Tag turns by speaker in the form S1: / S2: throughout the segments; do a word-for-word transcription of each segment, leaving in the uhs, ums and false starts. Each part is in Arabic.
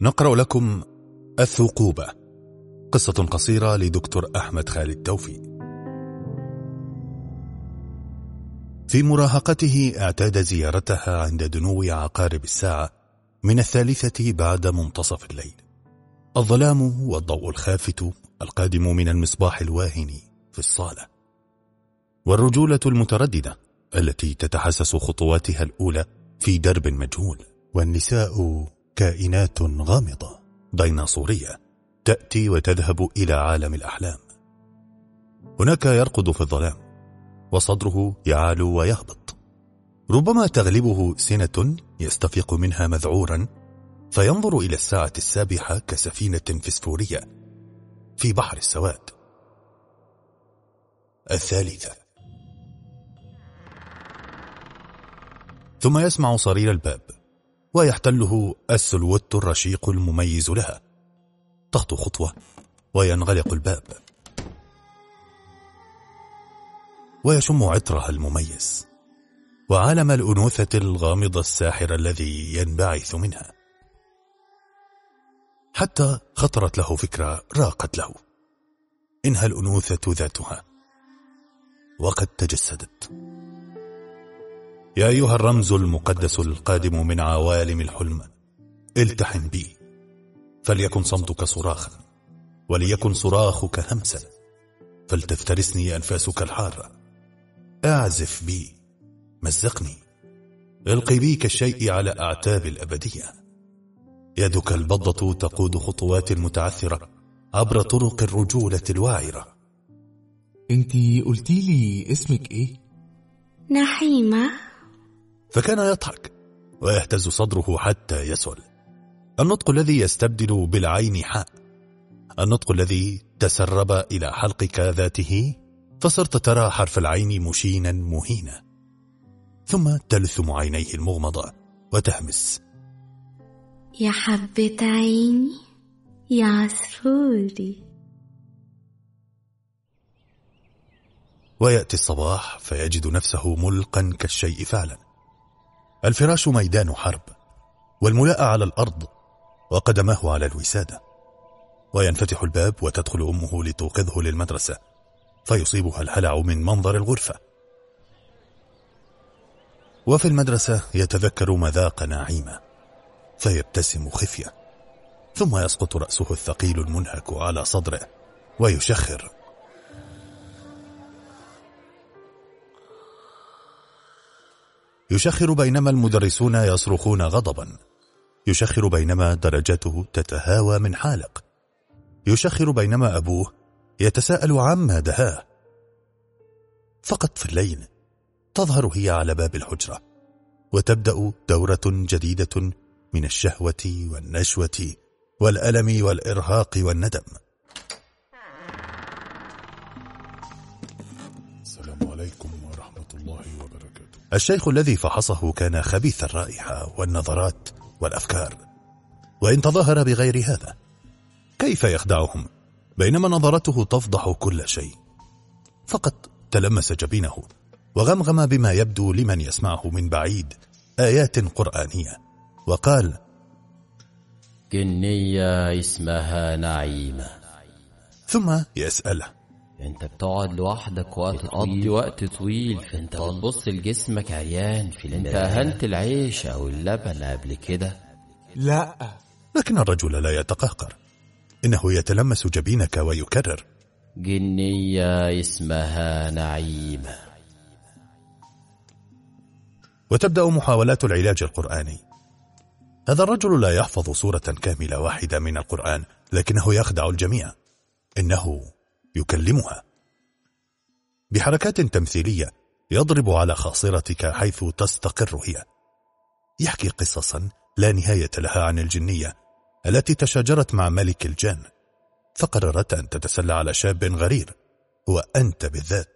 S1: نقرأ لكم الثقوبة، قصة قصيرة لدكتور أحمد خالد توفيق. في مراهقته اعتاد زيارتها عند دنو عقارب الساعة من الثالثة بعد منتصف الليل. الظلام والضوء الخافت القادم من المصباح الواهن في الصالة، والرجولة المترددة التي تتحسس خطواتها الأولى في درب مجهول. والنساء كائنات غامضة ديناصورية تأتي وتذهب إلى عالم الأحلام. هناك يرقد في الظلام وصدره يعلو ويهبط، ربما تغلبه سنة يستفيق منها مذعورا فينظر إلى الساعة السابحة كسفينة فسفورية في بحر السواد. الثالثة. ثم يسمع صرير الباب ويحتله السلوت الرشيق المميز لها. تخطو خطوة وينغلق الباب، ويشم عطرها المميز وعالم الأنوثة الغامض الساحر الذي ينبعث منها، حتى خطرت له فكرة راقت له: إنها الأنوثة ذاتها وقد تجسدت. يا أيها الرمز المقدس القادم من عوالم الحلم، التحم بي، فليكن صمتك صراخا وليكن صراخك همسا، فلتفترسني أنفاسك الحارة. أعزف بي، مزقني، القي بي كالشيء على أعتاب الأبدية. يدك البضة تقود خطوات المتعثرة عبر طرق الرجولة الواعرة.
S2: انتي قلتي لي اسمك ايه؟
S3: نعيمة.
S1: فكان يضحك ويهتز صدره حتى يسول. النطق الذي يستبدل بالعين حاء، النطق الذي تسرب إلى حلقك ذاته فصرت ترى حرف العين مشينا مهينا، ثم تلثم عينيه المغمضة وتهمس:
S3: يا حبة عيني يا عصفوري.
S1: ويأتي الصباح فيجد نفسه ملقا كالشيء فعلا. الفراش ميدان حرب، والملاءة على الأرض وقدماه على الوسادة. وينفتح الباب وتدخل أمه لتوقظه للمدرسة، فيصيبها الهلع من منظر الغرفة. وفي المدرسة يتذكر مذاق نعيمة فيبتسم خفية، ثم يسقط رأسه الثقيل المنهك على صدره ويشخر. يشخر بينما المدرسون يصرخون غضبا، يشخر بينما درجته تتهاوى من حالق، يشخر بينما أبوه يتساءل عما دهاه. فقط في الليل تظهر هي على باب الحجرة، وتبدأ دورة جديدة من الشهوة والنشوة والألم والإرهاق والندم. السلام عليكم ورحمة الله وبركاته. الشيخ الذي فحصه كان خبيث الرائحة والنظرات والأفكار، وإن تظاهر بغير هذا كيف يخدعهم بينما نظرته تفضح كل شيء؟ فقط تلمس جبينه وغمغم بما يبدو لمن يسمعه من بعيد آيات قرآنية، وقال:
S4: جنية اسمها نعيمة.
S1: ثم يسأله:
S4: انت بتقعد لوحدك وقت تقضي وقت طويل، فانت بتبص لجسمك عريان في انت اهنت العيش او اللبن قبل كده؟
S2: لا.
S1: لكن الرجل لا يتقهقر، إنه يتلمس جبينك ويكرر:
S4: جنية اسمها نعيمة.
S1: وتبدأ محاولات العلاج القرآني. هذا الرجل لا يحفظ سورة كاملة واحدة من القرآن، لكنه يخدع الجميع. إنه يكلمها بحركات تمثيلية، يضرب على خاصرتك حيث تستقر هي. يحكي قصصا لا نهاية لها عن الجنية التي تشاجرت مع ملك الجن، فقررت أن تتسلى على شاب غرير هو أنت بالذات.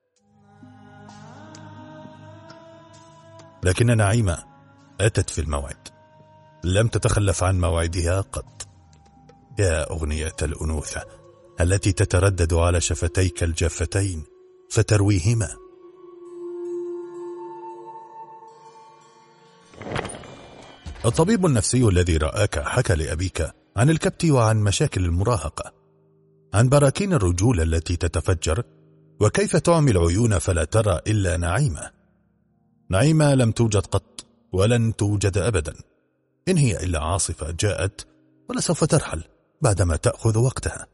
S1: لكن نعيمة أتت في الموعد، لم تتخلف عن موعدها قط. يا أغنية الأنوثة التي تتردد على شفتيك الجافتين فترويهما. الطبيب النفسي الذي رآك حكى لأبيك عن الكبت وعن مشاكل المراهقة، عن براكين الرجولة التي تتفجر، وكيف تعمي العيون فلا ترى إلا نعيمة. نعيمة لم توجد قط ولن توجد أبدا، إن هي إلا عاصفة جاءت ولسوف ترحل بعدما تأخذ وقتها.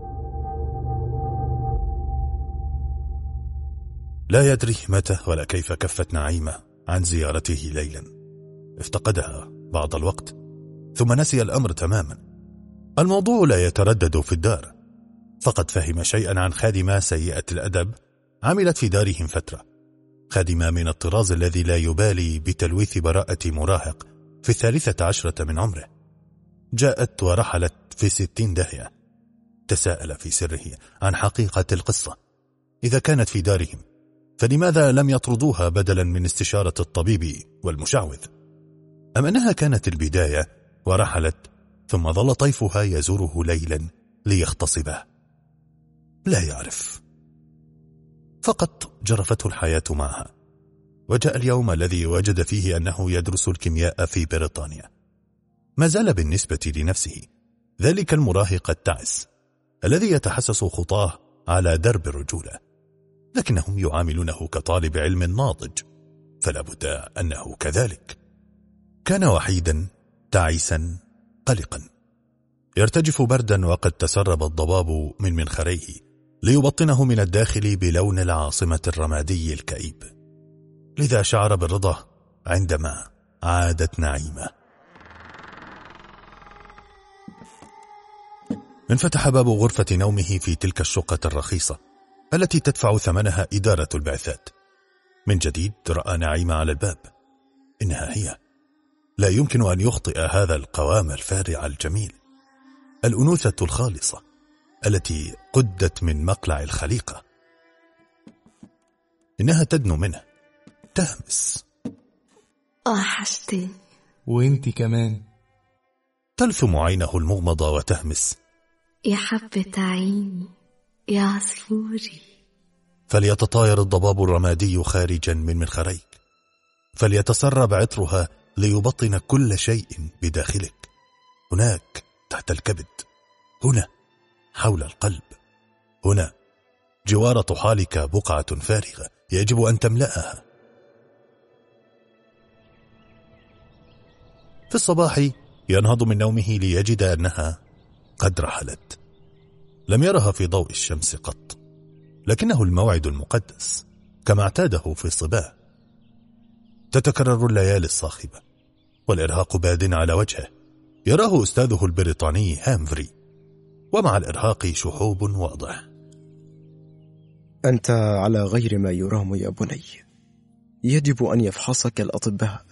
S1: لا يدري متى ولا كيف كفت نعيمة عن زيارته ليلا، افتقدها بعض الوقت ثم نسي الأمر تماما. الموضوع لا يتردد في الدار، فقد فهم شيئا عن خادمة سيئة الأدب عملت في دارهم فترة، خادمة من الطراز الذي لا يبالي بتلويث براءة مراهق في الثالثة عشرة من عمره. جاءت ورحلت في ستين داهية. تساءل في سره عن حقيقة القصة. إذا كانت في دارهم فلماذا لم يطردوها بدلا من استشارة الطبيب والمشعوذ؟ أم أنها كانت البداية ورحلت ثم ظل طيفها يزوره ليلا ليغتصبه؟ لا يعرف، فقط جرفته الحياة معها. وجاء اليوم الذي وجد فيه أنه يدرس الكيمياء في بريطانيا. ما زال بالنسبة لنفسه ذلك المراهق التعس الذي يتحسس خطاه على درب الرجولة، لكنهم يعاملونه كطالب علم ناضج، فلا بد أنه كذلك. كان وحيدا تعيسا قلقا، يرتجف بردا وقد تسرب الضباب من منخريه ليبطنه من الداخل بلون العاصمة الرمادي الكئيب. لذا شعر بالرضا عندما عادت نعيمة. انفتح باب غرفة نومه في تلك الشقة الرخيصة التي تدفع ثمنها إدارة البعثات. من جديد رأى نعيمة على الباب. إنها هي. لا يمكن أن يخطئ هذا القوام الفارع الجميل، الأنوثة الخالصة التي قدت من مقلع الخليقة. إنها تدنو منه، تهمس.
S3: وحشتني.
S2: وانتي كمان.
S1: تلثم عينه المغمضة وتهمس.
S3: يا حبة عيني يا عصفوري.
S1: فليتطاير الضباب الرمادي خارجا من منخريك، فليتسرب عطرها ليبطن كل شيء بداخلك. هناك تحت الكبد، هنا حول القلب، هنا جوار طحالك بقعة فارغة يجب أن تملأها. في الصباح ينهض من نومه ليجد أنها قد رحلت. لم يرها في ضوء الشمس قط، لكنه الموعد المقدس كما اعتاده في الصباح. تتكرر الليالي الصاخبة والإرهاق باد على وجهه. يراه أستاذه البريطاني هامفري، ومع الإرهاق شحوب واضح.
S5: أنت على غير ما يرام يا بني، يجب أن يفحصك الأطباء.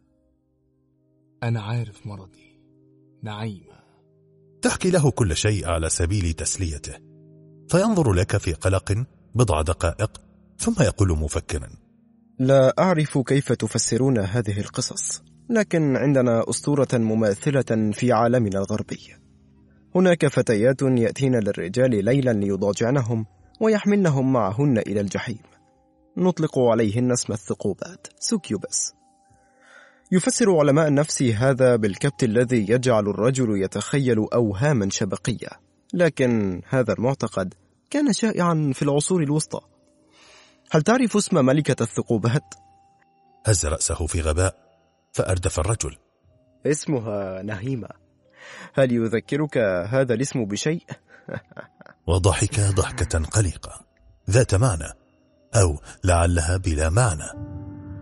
S2: أنا عارف مرضي نعيمة.
S1: تحكي له كل شيء على سبيل تسليته، فينظر لك في قلق بضع دقائق ثم يقول مفكرا:
S5: لا أعرف كيف تفسرون هذه القصص، لكن عندنا أسطورة مماثلة في عالمنا الغربي. هناك فتيات يأتين للرجال ليلا ليضاجعنهم ويحملنهم معهن إلى الجحيم. نطلق عليهن اسم الثقوبات، سوكيوبس. يفسر علماء النفس هذا بالكبت الذي يجعل الرجل يتخيل أوهاما شبقية، لكن هذا المعتقد كان شائعا في العصور الوسطى. هل تعرف اسم ملكة الثقوبات؟
S1: هز رأسه في غباء فأردف الرجل.
S5: اسمها نعيمة. هل يذكرك هذا الاسم بشيء؟
S1: وضحك ضحكة قلقة ذات معنى، أو لعلها بلا معنى.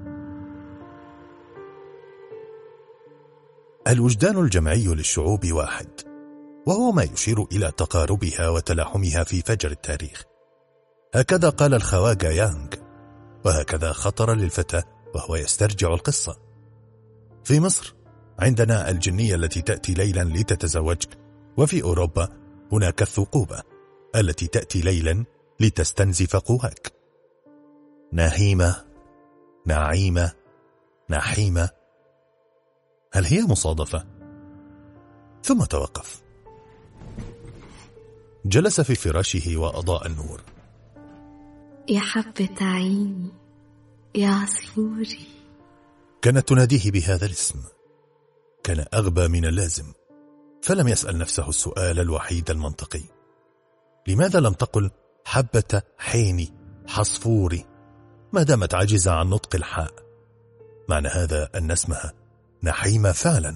S1: الوجدان الجمعي للشعوب واحد، وهو ما يشير إلى تقاربها وتلاحمها في فجر التاريخ. هكذا قال الخواجة يانغ، وهكذا خطر للفتى وهو يسترجع القصة. في مصر عندنا الجنية التي تأتي ليلا لتتزوجك، وفي أوروبا هناك الثقوبة التي تأتي ليلا لتستنزف قواك. نهيمة، نعيمة، نحيمة، هل هي مصادفة؟ ثم توقف. جلس في فراشه وأضاء النور.
S3: يا حبة عيني يا عصفوري.
S1: كانت تناديه بهذا الاسم. كان أغبى من اللازم، فلم يسأل نفسه السؤال الوحيد المنطقي: لماذا لم تقل حبة حيني حصفوري ما دامت عاجزة عن نطق الحاء؟ معنى هذا أن اسمها نحيمة فعلا.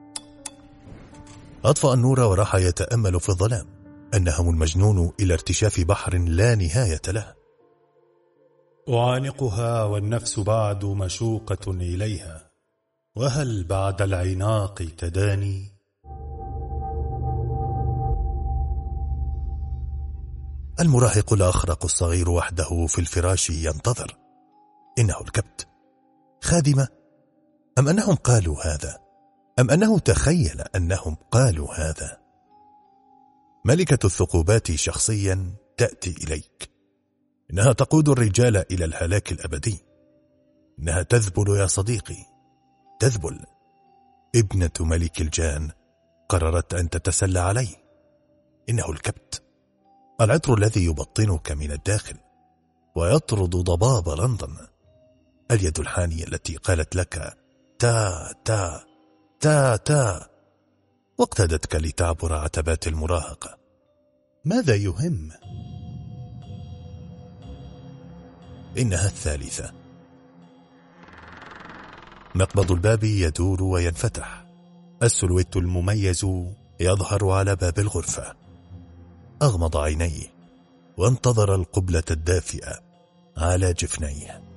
S1: أطفأ النور وراح يتأمل في الظلام، أنهم المجنون إلى ارتشاف بحر لا نهاية له.
S6: أعانقها والنفس بعد مشوقة إليها، وهل بعد العناق تداني؟
S1: المراهق الأخرق الصغير وحده في الفراش ينتظر. إنه الكبت. خادمة؟ أم أنهم قالوا هذا؟ أم أنه تخيل أنهم قالوا هذا؟ ملكة الثقوبات شخصيا تأتي إليك. إنها تقود الرجال إلى الهلاك الأبدي. إنها تذبل يا صديقي، تذبل. ابنة ملك الجان قررت أن تتسلى عليه. إنه الكبت، العطر الذي يبطنك من الداخل ويطرد ضباب لندن. اليد الحانية التي قالت لك تا تا تا تا واقتدتك لتعبر عتبات المراهقة. ماذا يهم؟ إنها الثالثة. مقبض الباب يدور وينفتح. السلويت المميز يظهر على باب الغرفة. أغمض عينيه وانتظر القبلة الدافئة على جفنيه.